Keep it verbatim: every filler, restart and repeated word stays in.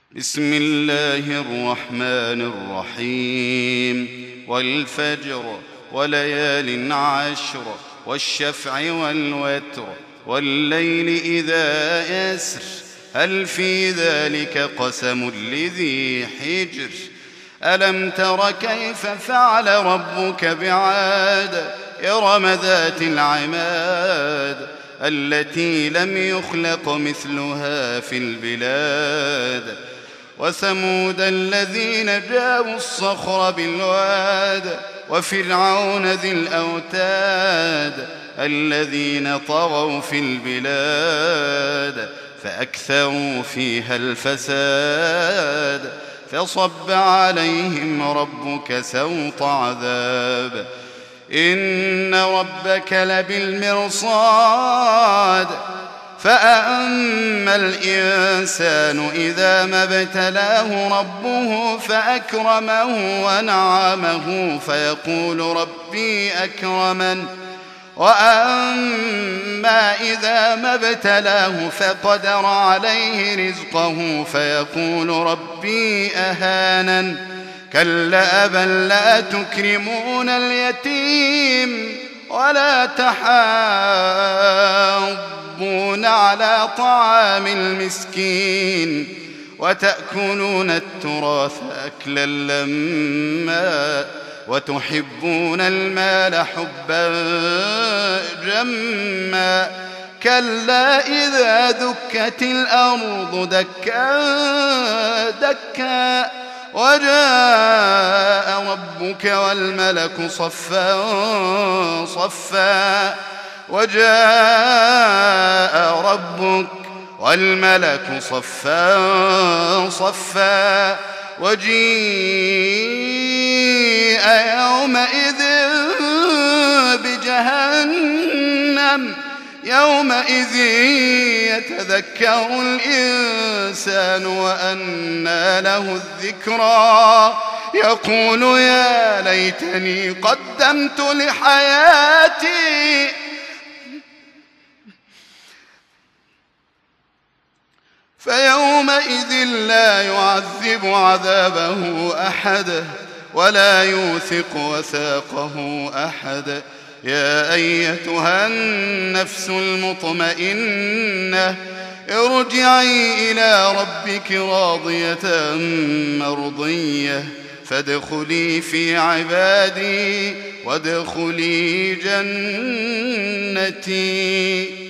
بسم الله الرحمن الرحيم والفجر وليال عشر والشفع والوتر والليل إذا يسر هل في ذلك قسم لذي حجر ألم تر كيف فعل ربك بعاد إرم ذات العماد التي لم يخلق مثلها في البلاد وثمود الذين جابوا الصخر بالواد وفرعون ذي الأوتاد الذين طغوا في البلاد فأكثروا فيها الفساد فصب عليهم ربك سوط عذاب إن ربك لبالمرصاد فأما الإنسان إذا ما ابتلاه ربه فأكرمه ونعمه فيقول ربي أكرمن وأما إذا ما ابتلاه فقدر عليه رزقه فيقول ربي أهانن كلا بل لا تكرمون اليتيم ولا تحاضون على طعام المسكين وتأكلون التراث أكلا لما وتحبون المال حبا جما كلا إذا دكت الأرض دكا دكا وجاء ربك والملك صفا صفا وجاء ربك والملك صفا صفا وجيء يومئذ بجهنم يومئذ يتذكر الإنسان وأنى له الذكرى يقول يا ليتني قدمت لحياتي فيومئذ لا يعذب عذابه أحد ولا يوثق وثاقه أحد يا أيتها النفس المطمئنة ارجعي إلى ربك راضية مرضية فادخلي في عبادي وادخلي جنتي.